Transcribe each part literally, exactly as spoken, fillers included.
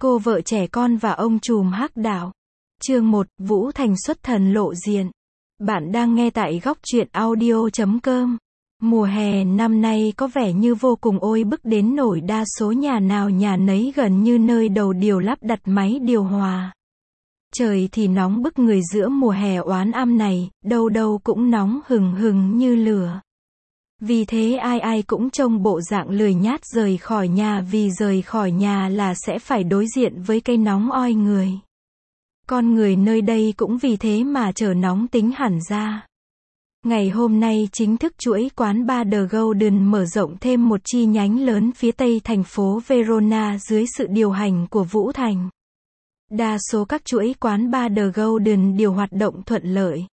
Cô vợ trẻ con và ông trùm hắc đạo. Chương một, Vũ Thành xuất thần lộ diện. Bạn đang nghe tại góc truyện audio chấm com. Mùa hè năm nay có vẻ như vô cùng oi bức đến nỗi đa số nhà nào nhà nấy gần như nơi đầu điều lắp đặt máy điều hòa. Trời thì nóng bức người giữa mùa hè oán âm này, đâu đâu cũng nóng hừng hừng như lửa. Vì thế ai ai cũng trông bộ dạng lười nhát rời khỏi nhà, vì rời khỏi nhà là sẽ phải đối diện với cái nóng oi người. Con người nơi đây cũng vì thế mà trở nóng tính hẳn ra. Ngày hôm nay chính thức chuỗi quán bar The Golden mở rộng thêm một chi nhánh lớn phía tây thành phố Verona dưới sự điều hành của Vũ Thành. Đa số các chuỗi quán bar The Golden đều hoạt động thuận lợi.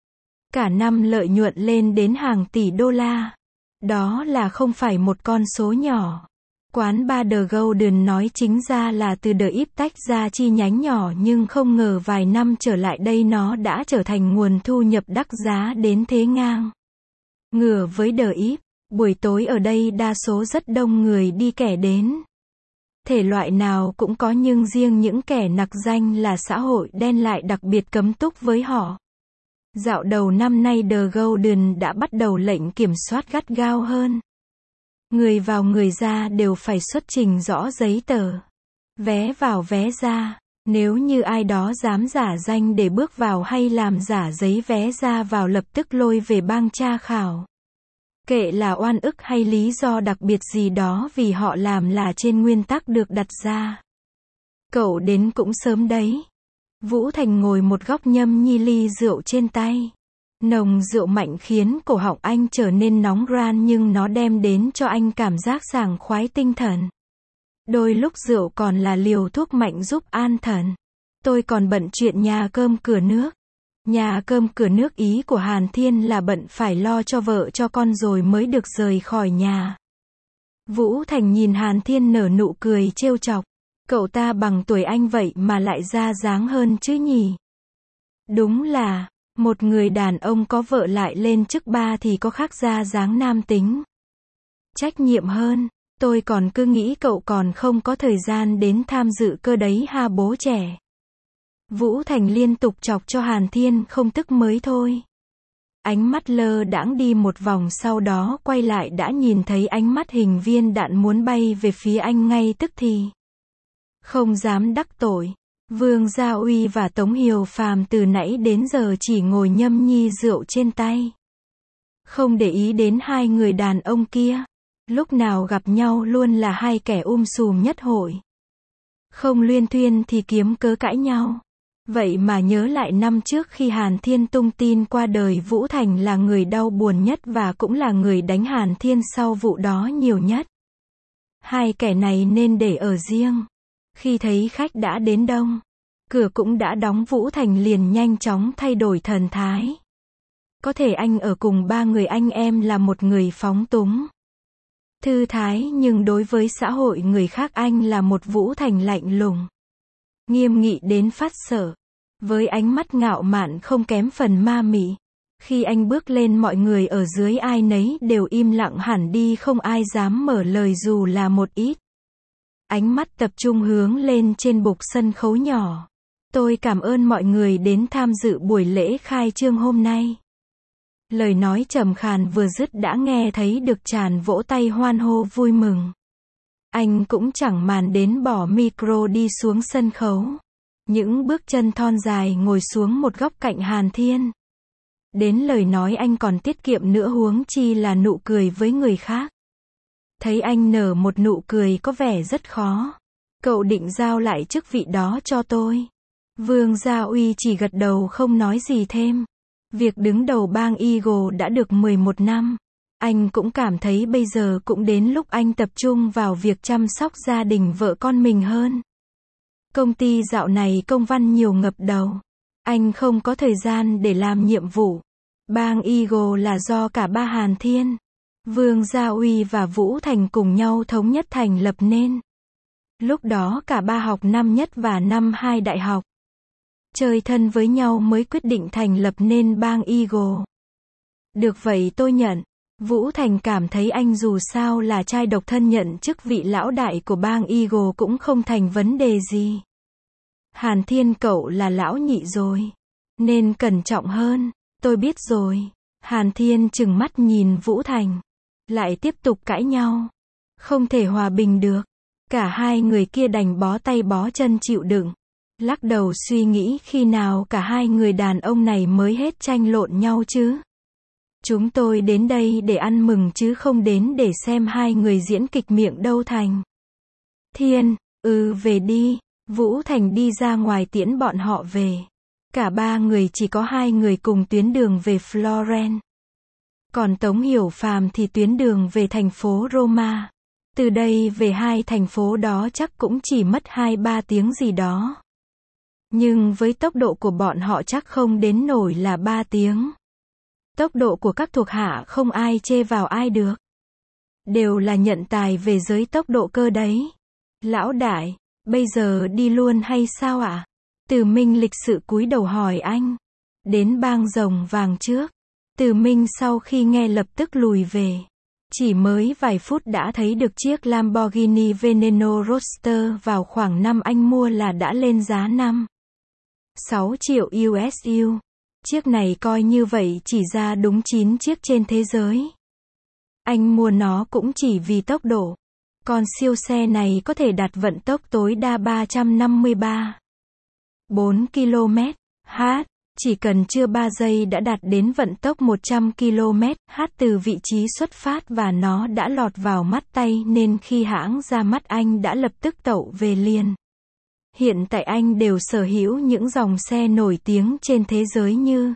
Cả năm lợi nhuận lên đến hàng tỷ đô la. Đó là không phải một con số nhỏ. Quán bar The Golden nói chính ra là từ The Ip tách ra chi nhánh nhỏ, nhưng không ngờ vài năm trở lại đây nó đã trở thành nguồn thu nhập đắc giá đến thế ngang ngửa với The Ip. Buổi tối ở đây đa số rất đông người đi kẻ đến. Thể loại nào cũng có, nhưng riêng những kẻ nặc danh là xã hội đen lại đặc biệt cấm túc với họ. Dạo đầu năm nay The Golden đã bắt đầu lệnh kiểm soát gắt gao hơn. Người vào người ra đều phải xuất trình rõ giấy tờ. Vé vào vé ra. Nếu như ai đó dám giả danh để bước vào hay làm giả giấy vé ra vào lập tức lôi về bang tra khảo. Kệ là oan ức hay lý do đặc biệt gì đó, vì họ làm là trên nguyên tắc được đặt ra. Cậu đến cũng sớm đấy. Vũ Thành ngồi một góc nhâm nhi ly rượu trên tay. Nồng rượu mạnh khiến cổ họng anh trở nên nóng ran, nhưng nó đem đến cho anh cảm giác sảng khoái tinh thần. Đôi lúc rượu còn là liều thuốc mạnh giúp an thần. Tôi còn bận chuyện nhà cơm cửa nước. Nhà cơm cửa nước ý của Hàn Thiên là bận phải lo cho vợ cho con rồi mới được rời khỏi nhà. Vũ Thành nhìn Hàn Thiên nở nụ cười trêu chọc. Cậu ta bằng tuổi anh vậy mà lại ra dáng hơn chứ nhỉ? Đúng là, một người đàn ông có vợ lại lên chức ba thì có khác ra dáng nam tính. Trách nhiệm hơn, tôi còn cứ nghĩ cậu còn không có thời gian đến tham dự cơ đấy ha bố trẻ. Vũ Thành liên tục chọc cho Hàn Thiên không tức mới thôi. Ánh mắt lơ đãng đi một vòng, sau đó quay lại đã nhìn thấy ánh mắt hình viên đạn muốn bay về phía anh ngay tức thì. Không dám đắc tội. Vương Gia Uy và Tống Hiều Phàm từ nãy đến giờ chỉ ngồi nhâm nhi rượu trên tay. Không để ý đến hai người đàn ông kia. Lúc nào gặp nhau luôn là hai kẻ um sùm nhất hội. Không luyên thuyên thì kiếm cớ cãi nhau. Vậy mà nhớ lại năm trước khi Hàn Thiên tung tin qua đời, Vũ Thành là người đau buồn nhất và cũng là người đánh Hàn Thiên sau vụ đó nhiều nhất. Hai kẻ này nên để ở riêng. Khi thấy khách đã đến đông, cửa cũng đã đóng, Vũ Thành liền nhanh chóng thay đổi thần thái. Có thể anh ở cùng ba người anh em là một người phóng túng, thư thái, nhưng đối với xã hội người khác anh là một Vũ Thành lạnh lùng, nghiêm nghị đến phát sợ, với ánh mắt ngạo mạn không kém phần ma mị. Khi anh bước lên, mọi người ở dưới ai nấy đều im lặng hẳn đi, không ai dám mở lời dù là một ít. Ánh mắt tập trung hướng lên trên bục sân khấu nhỏ. Tôi cảm ơn mọi người đến tham dự buổi lễ khai trương hôm nay. Lời nói trầm khàn vừa dứt đã nghe thấy được tràn vỗ tay hoan hô vui mừng. Anh cũng chẳng màn đến, bỏ micro đi xuống sân khấu. Những bước chân thon dài ngồi xuống một góc cạnh Hàn Thiên. Đến lời nói anh còn tiết kiệm nữa, huống chi là nụ cười với người khác. Thấy anh nở một nụ cười có vẻ rất khó. Cậu định giao lại chức vị đó cho tôi. Vương Gia Uy chỉ gật đầu không nói gì thêm. Việc đứng đầu bang Eagle đã được mười một năm. Anh cũng cảm thấy bây giờ cũng đến lúc anh tập trung vào việc chăm sóc gia đình vợ con mình hơn. Công ty dạo này công văn nhiều ngập đầu. Anh không có thời gian để làm nhiệm vụ. Bang Eagle là do cả ba Hàn Thiên, Vương Gia Uy và Vũ Thành cùng nhau thống nhất thành lập nên. Lúc đó cả ba học năm nhất và năm hai đại học. Chơi thân với nhau mới quyết định thành lập nên bang Eagle. Được vậy tôi nhận. Vũ Thành cảm thấy anh dù sao là trai độc thân nhận chức vị lão đại của bang Eagle cũng không thành vấn đề gì. Hàn Thiên cậu là lão nhị rồi. Nên cẩn trọng hơn. Tôi biết rồi. Hàn Thiên trừng mắt nhìn Vũ Thành. Lại tiếp tục cãi nhau. Không thể hòa bình được. Cả hai người kia đành bó tay bó chân chịu đựng. Lắc đầu suy nghĩ khi nào cả hai người đàn ông này mới hết tranh lộn nhau chứ. Chúng tôi đến đây để ăn mừng chứ không đến để xem hai người diễn kịch miệng đâu Thành. Thiên, ừ về đi. Vũ Thành đi ra ngoài tiễn bọn họ về. Cả ba người chỉ có hai người cùng tuyến đường về Florence. Còn Tống Hiểu Phàm thì tuyến đường về thành phố Roma. Từ đây về hai thành phố đó chắc cũng chỉ mất hai ba tiếng gì đó. Nhưng với tốc độ của bọn họ chắc không đến nổi là ba tiếng. Tốc độ của các thuộc hạ không ai chê vào ai được. Đều là nhận tài về giới tốc độ cơ đấy. Lão đại, bây giờ đi luôn hay sao ạ? À? Từ Minh lịch sự cúi đầu hỏi anh. Đến bang Rồng Vàng trước. Từ Minh sau khi nghe lập tức lùi về. Chỉ mới vài phút đã thấy được chiếc Lamborghini Veneno Roadster vào khoảng năm anh mua là đã lên giá năm sáu triệu u ét u. Chiếc này coi như vậy chỉ ra đúng chín chiếc trên thế giới. Anh mua nó cũng chỉ vì tốc độ. Còn siêu xe này có thể đạt vận tốc tối đa ba trăm năm mươi ba phẩy bốn ki lô mét trên giờ. Chỉ cần chưa ba giây đã đạt đến vận tốc một trăm ki lô mét trên giờ từ vị trí xuất phát và nó đã lọt vào mắt tay nên khi hãng ra mắt anh đã lập tức tậu về liền. Hiện tại anh đều sở hữu những dòng xe nổi tiếng trên thế giới như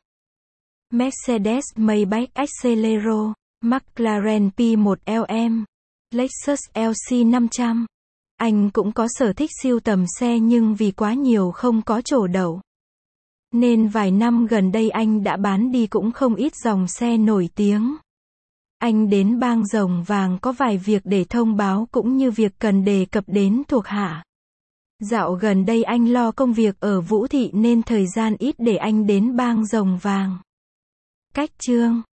Mercedes Maybach Exelero, McLaren P một L M, Lexus L C năm trăm. Anh cũng có sở thích sưu tầm xe nhưng vì quá nhiều không có chỗ đậu. Nên vài năm gần đây anh đã bán đi cũng không ít dòng xe nổi tiếng. Anh đến bang Rồng Vàng có vài việc để thông báo cũng như việc cần đề cập đến thuộc hạ. Dạo gần đây anh lo công việc ở Vũ Thị nên thời gian ít để anh đến bang Rồng Vàng. Cách chương